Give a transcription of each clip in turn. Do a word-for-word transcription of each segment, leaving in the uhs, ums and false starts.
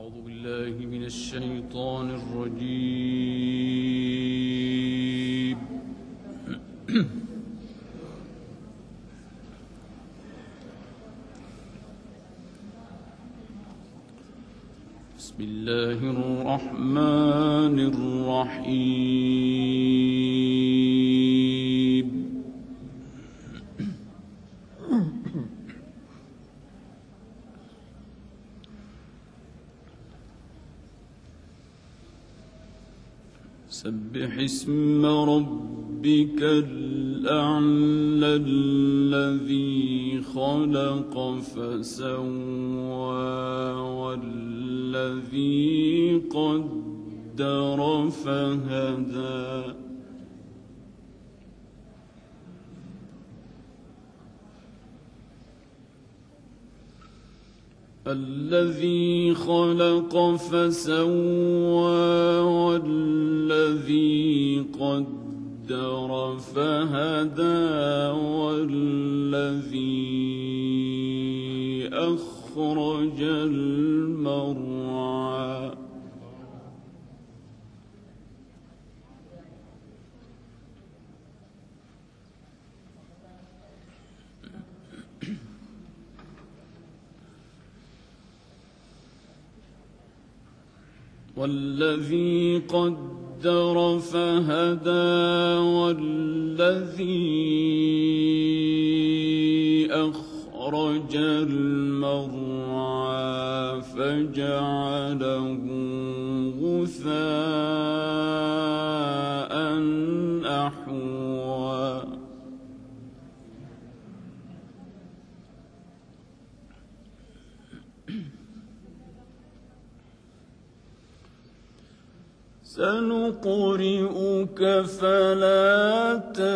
أعوذ بالله من الشيطان الرجيم. بسم الله الرحمن الرحيم. سبح اسم ربك الأعلى الذي خلق فسوى والذي قدر فهدى الذي خلق فسوى والذي قدر فهدى والذي أخرج المرعى والذي قدر فهدى والذي أخرج المرعى فجعله غثاء أحوى سنقرئك فلا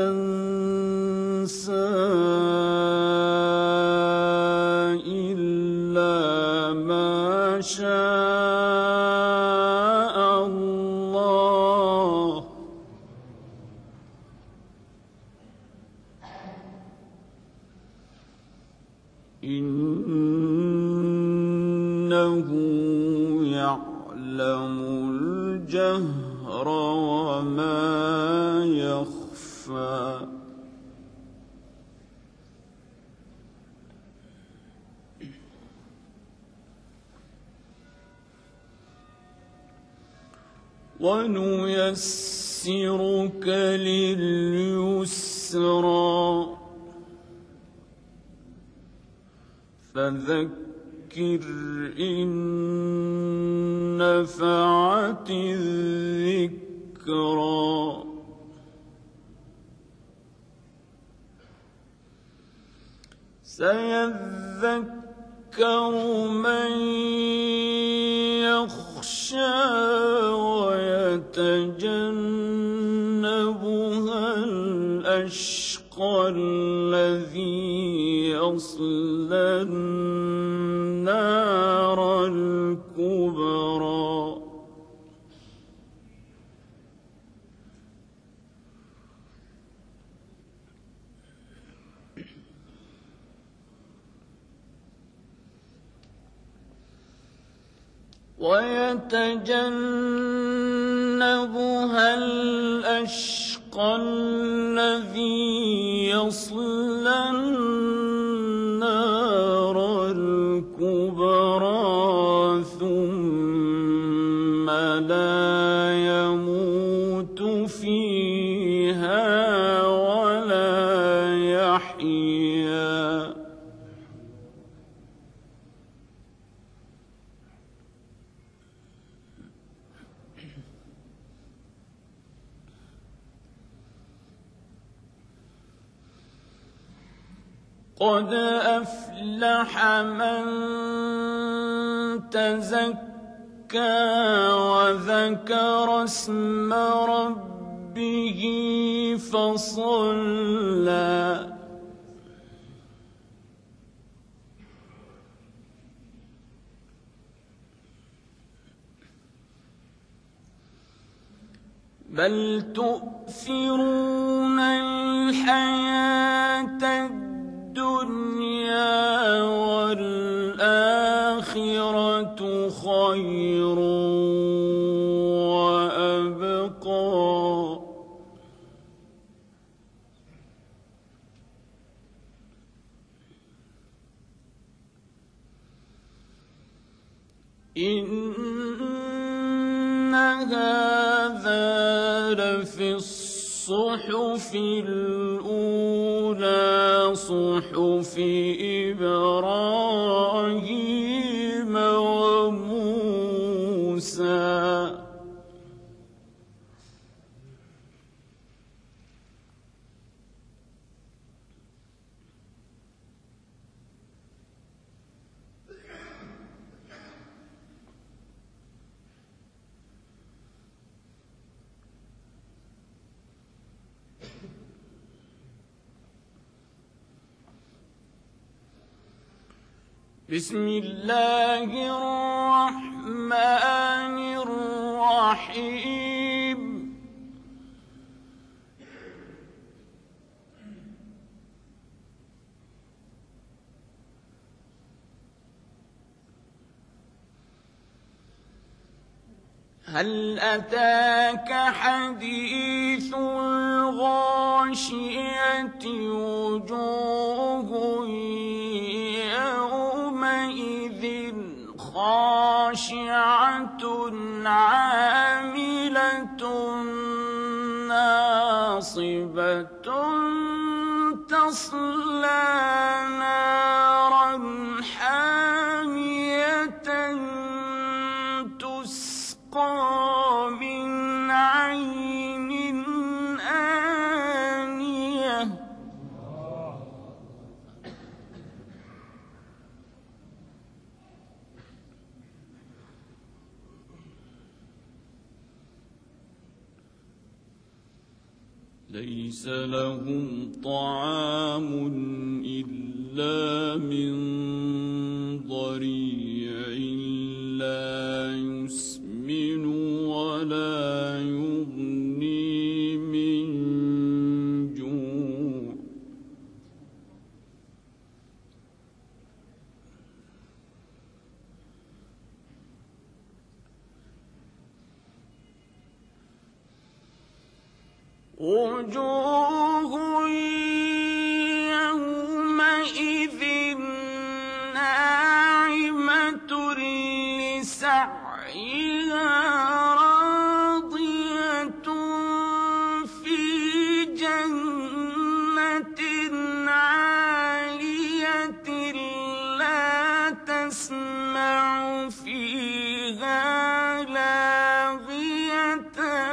تنسى إلا ما شاء الله إنه يعلم الجهر وما يخفى ونيسرك لليسرى فذكر إن نفعت الذكرى سيذكر من يخشى ويتجنبها الأشقى الذي يصلى النار الكبرى ويتجنبها الأشقى الذي يصلى النار الكبرى ثم لا يموت فيها ولا يحيا قد أفلح من تزكى وذكر اسم ربه فصلى بل تؤثرون الحياة الدنيا والآخرة خير وأبقى إن هذا لفي الصحف الأولى صحف إبراهيم وموسى بسم الله الرحمن الرحيم هل أتاك حديث الغاشية وجوه خاشعة عاملة ناصبة تصلى نارا حامية تسقى من عين آنية ليس لهم طعام إلا من ضريع لا يسمن ولا يغني من جوع وجوه يومئذ ناعمة لسعيها راضية في جنة عالية لا تسمع فيها لاغية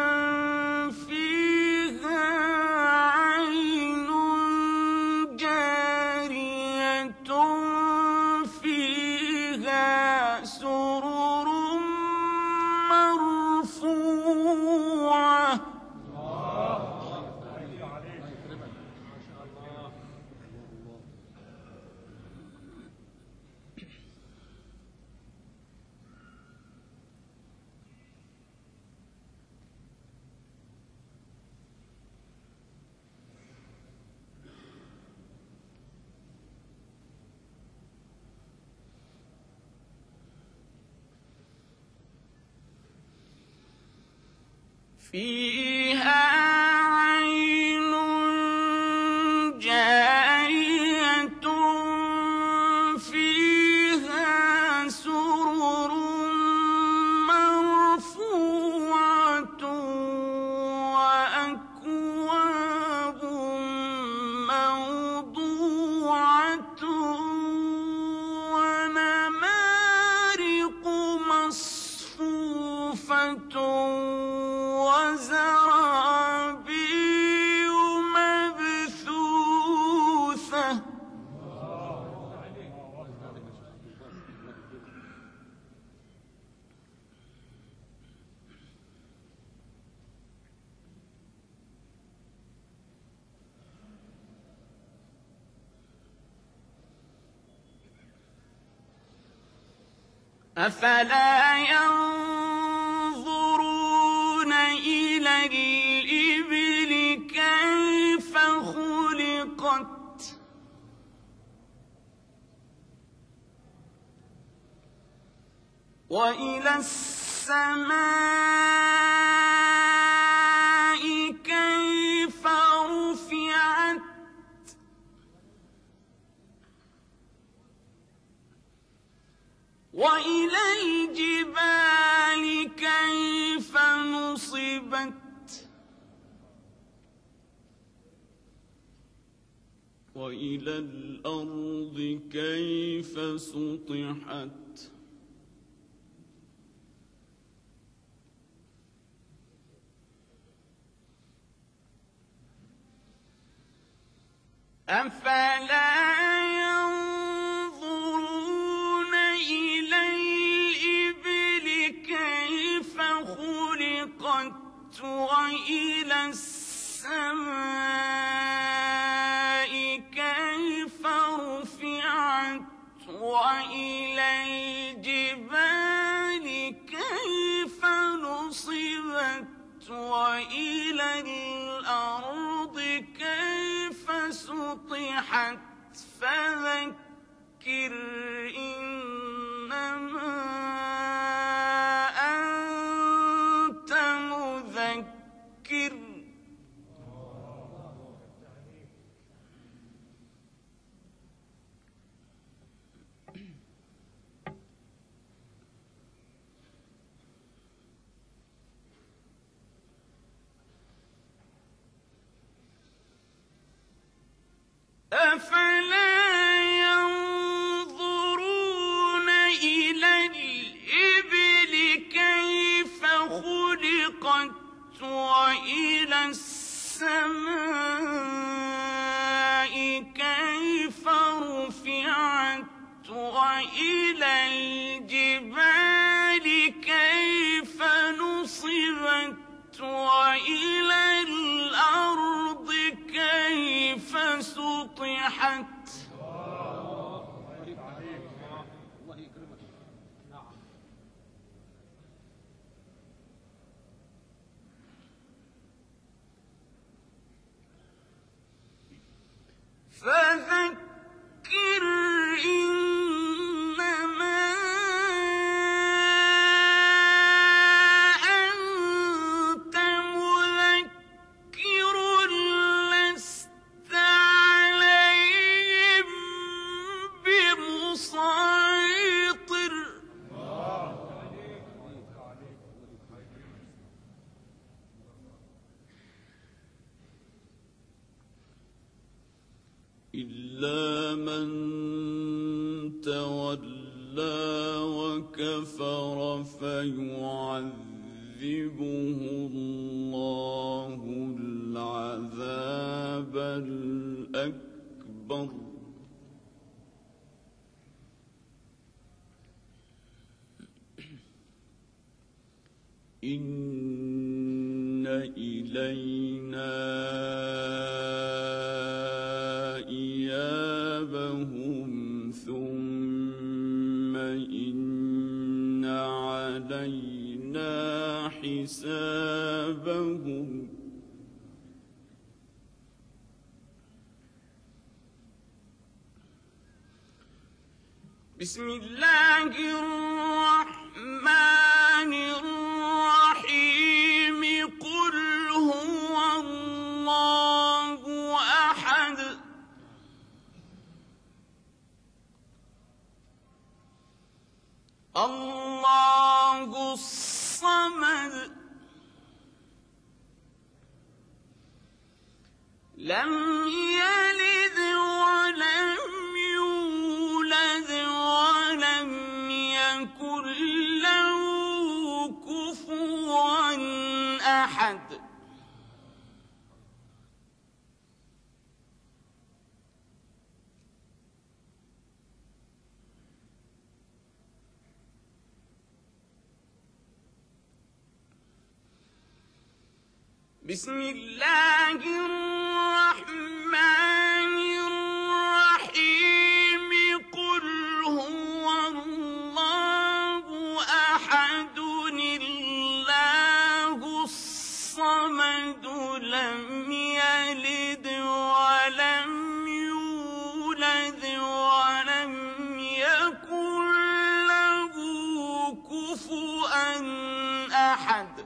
فيها عين جارية فيها سرر مرفوعة وأكواب موضوعة ونمارق مصفوفة وزرابي مبثوثة أفلا ينظرون إلى الإبل كيف خلقت وإلى السماء كيف رفعت وإلى الجبال كيف نصبت وإلى الأرض كيف سطحت أفلا ينظرون إلى الإبل كيف خلقت وإلى السماء كيف رفعت وإلى الجبال كيف نصبت وإلى الأرض كيف سطحت فذكر إنما أنت مذكر أفلا ينظرون إلى الإبل كيف خلقت وإلى السماء كيف رفعت وإلى الجبال كيف نصبت وإلى الأرض كيف سطحت فذكر إنما أنت مذكر لست عليهم بمسيطر إلا من تولى وكفر فيعذبه الله العذاب الأكبر إن إلينا إيابهم ثم إن علينا حسابهم بسم الله الرحمن الرحيم قل هو الله أحد الله الصمد لم يلد ولم يولد ولم يكن له كفوا أحد بسم الله الرحمن الرحيم قل هو الله أحد الله الصمد لم يلد ولم يولد ولم يكن له كفوا كفوا أحد.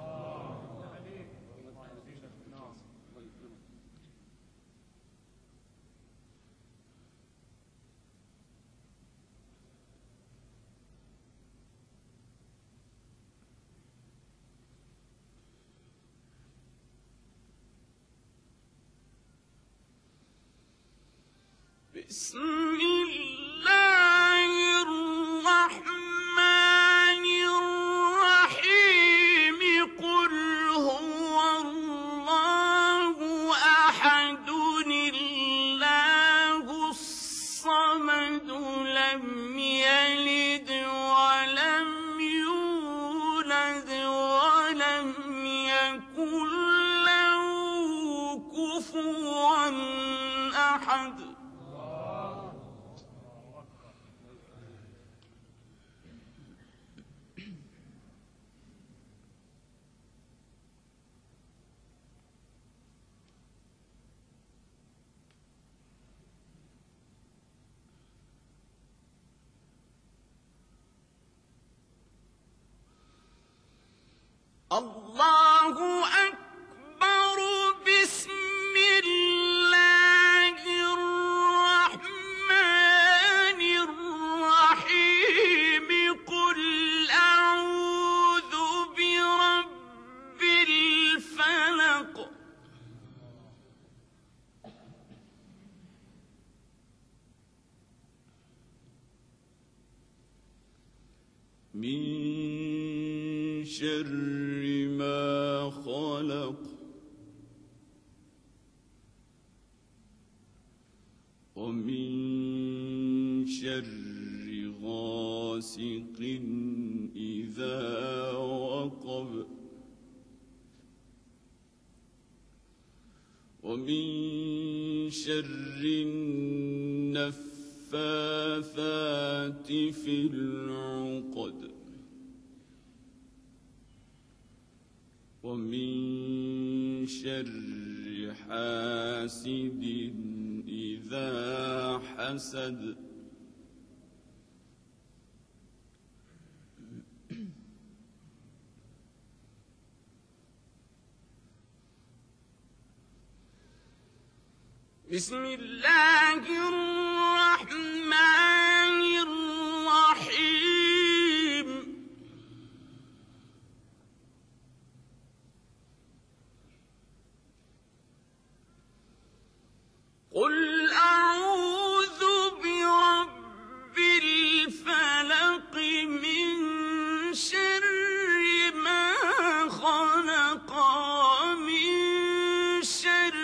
بسم الله الرحمن الرحيم. قل هو الله أحد الله الصمد لم يلد ولم يولد ولم يكن له كفوا أحد. الله أكبر. بسم الله الرحمن الرحيم. قل أعوذ برب الفلق. من شر ما خلق ومن شر غاسق إذا وقب ومن شر النفاثات في العقد ومن شر حاسد إذا حسد. بسم الله الرحمن الرحيم. قل أعوذ برب الفلق. من شر ما خلق ومن شر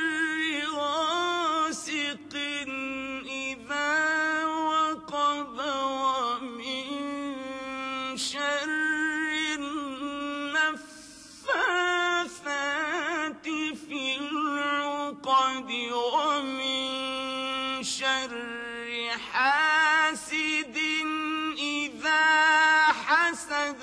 غاسق إذا وقب ومن شر النفاثات في العقد ومن شر حاسد إذا حسد.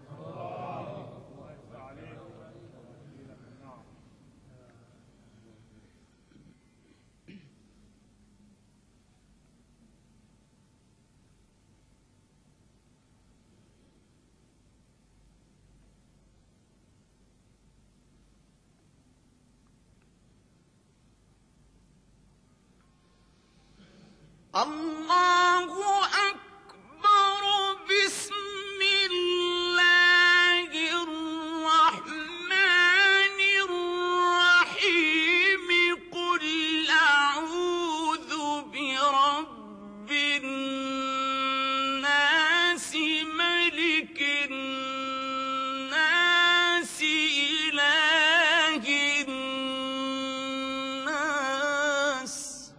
الله أكبر. بسم الله الرحمن الرحيم. قل أعوذ برب الناس ملك الناس إله الناس.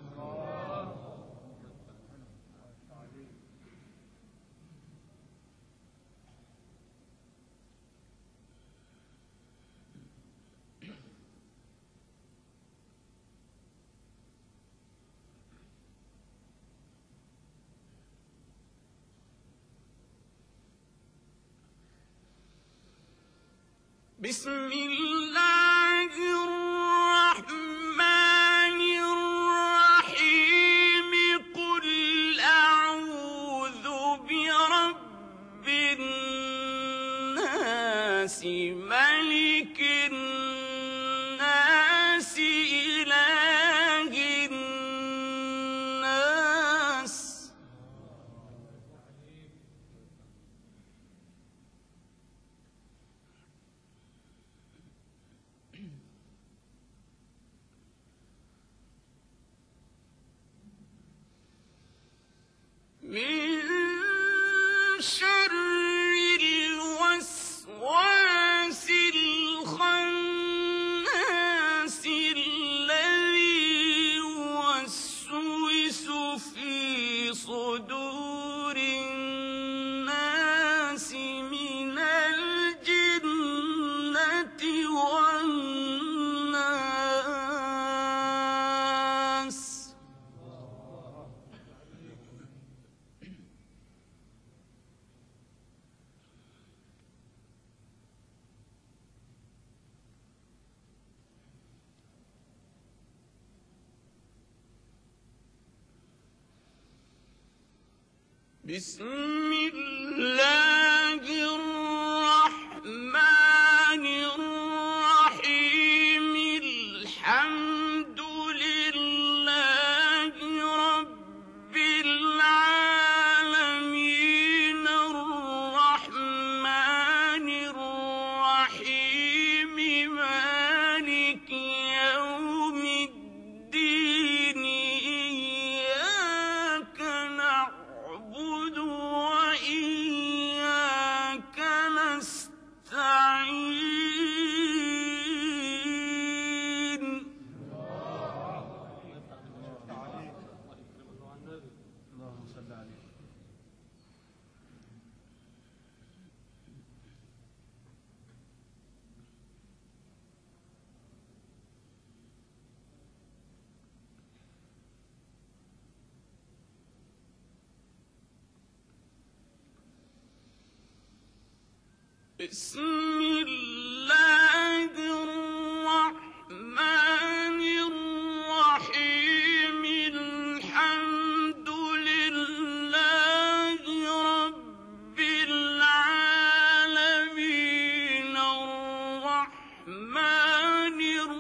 بسم الله الرحمن الرحيم. قل أعوذ برب الناس ملك الناس إله الناس. من شر الوسواس الخناس الذي يوسوس في صدور الناس من الجنة والناس. بسم الله الرحمن الرحيم. الحمد لله رب العالمين الرحمن الرحيم مالك يوم الدين. إياك نعبد وإياك نستعين. اللهم صل عليه. بسم الله الرحمن الرحيم. الحمد لله رب العالمين الرحمن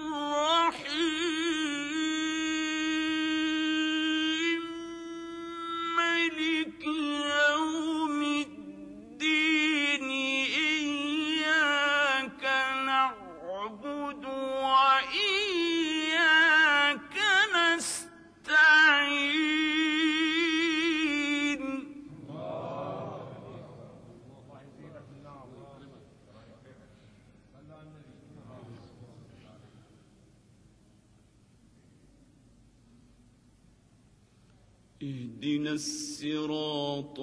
الرحيم مالك يوم الدين. إياك نعبد وإياك نستعين. اهدنا الصراط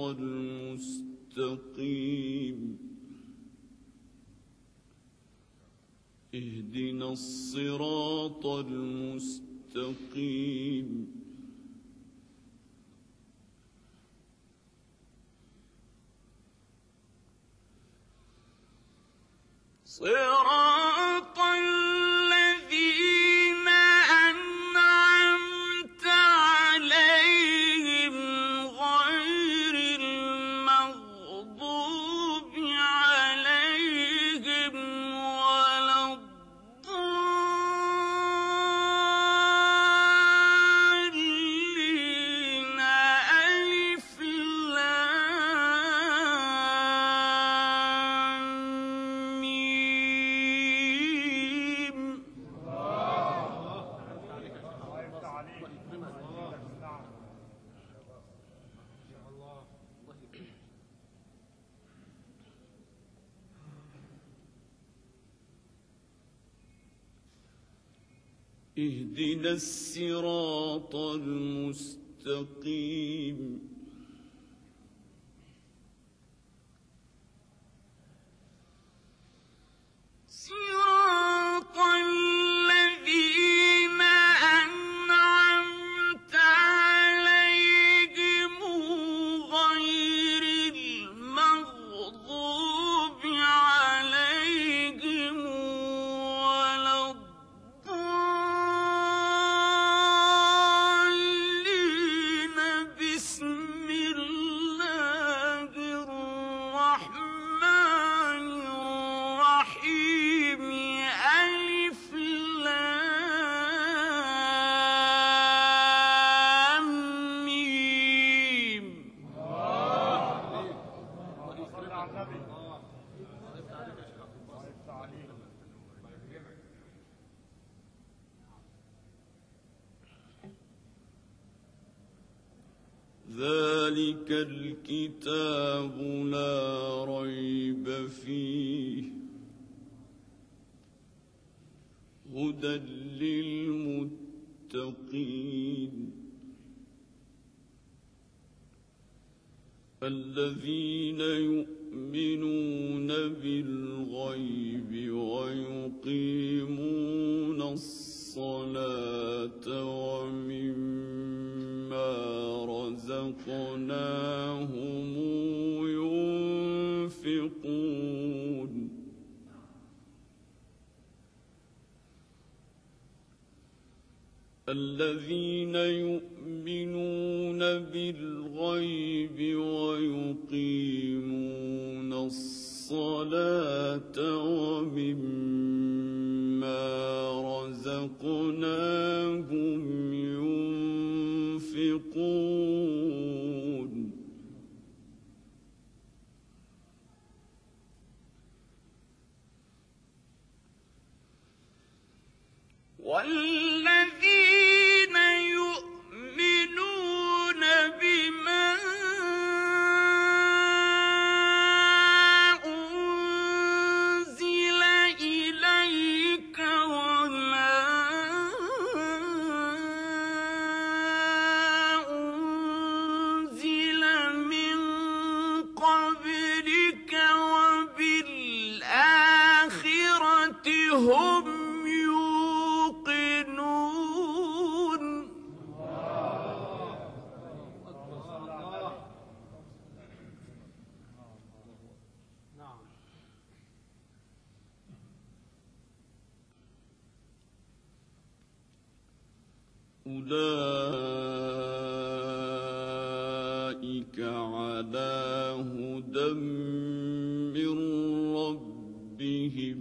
المستقيم. اهدنا الصراط المستقيم. صراط الذين أنعمت عليهم غير المغضوب عليهم ولا الضالين. ألف لام ميم. اهدنا الصراط المستقيم. صراط الذين أنعمت عليهم غير المغضوب عليهم ولا الضالين. بسم ذلك الكتاب لا ريب فيه هدى للمتقين الذين يؤمنون بالغيب ويقيمون الصلاة ومما رزقناهم ينفقون الذين يؤمنون بالغيب ويقيمون الصلاة ومما رزقناهم ينفقون والذين يؤمنون بما أنزل إليك وما أنزل من قبلك وبالآخرة هم أولئك على هدى من ربهم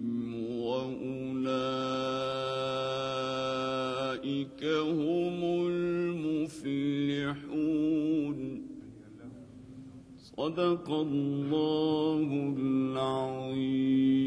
وأولئك هم المفلحون صدق الله العظيم.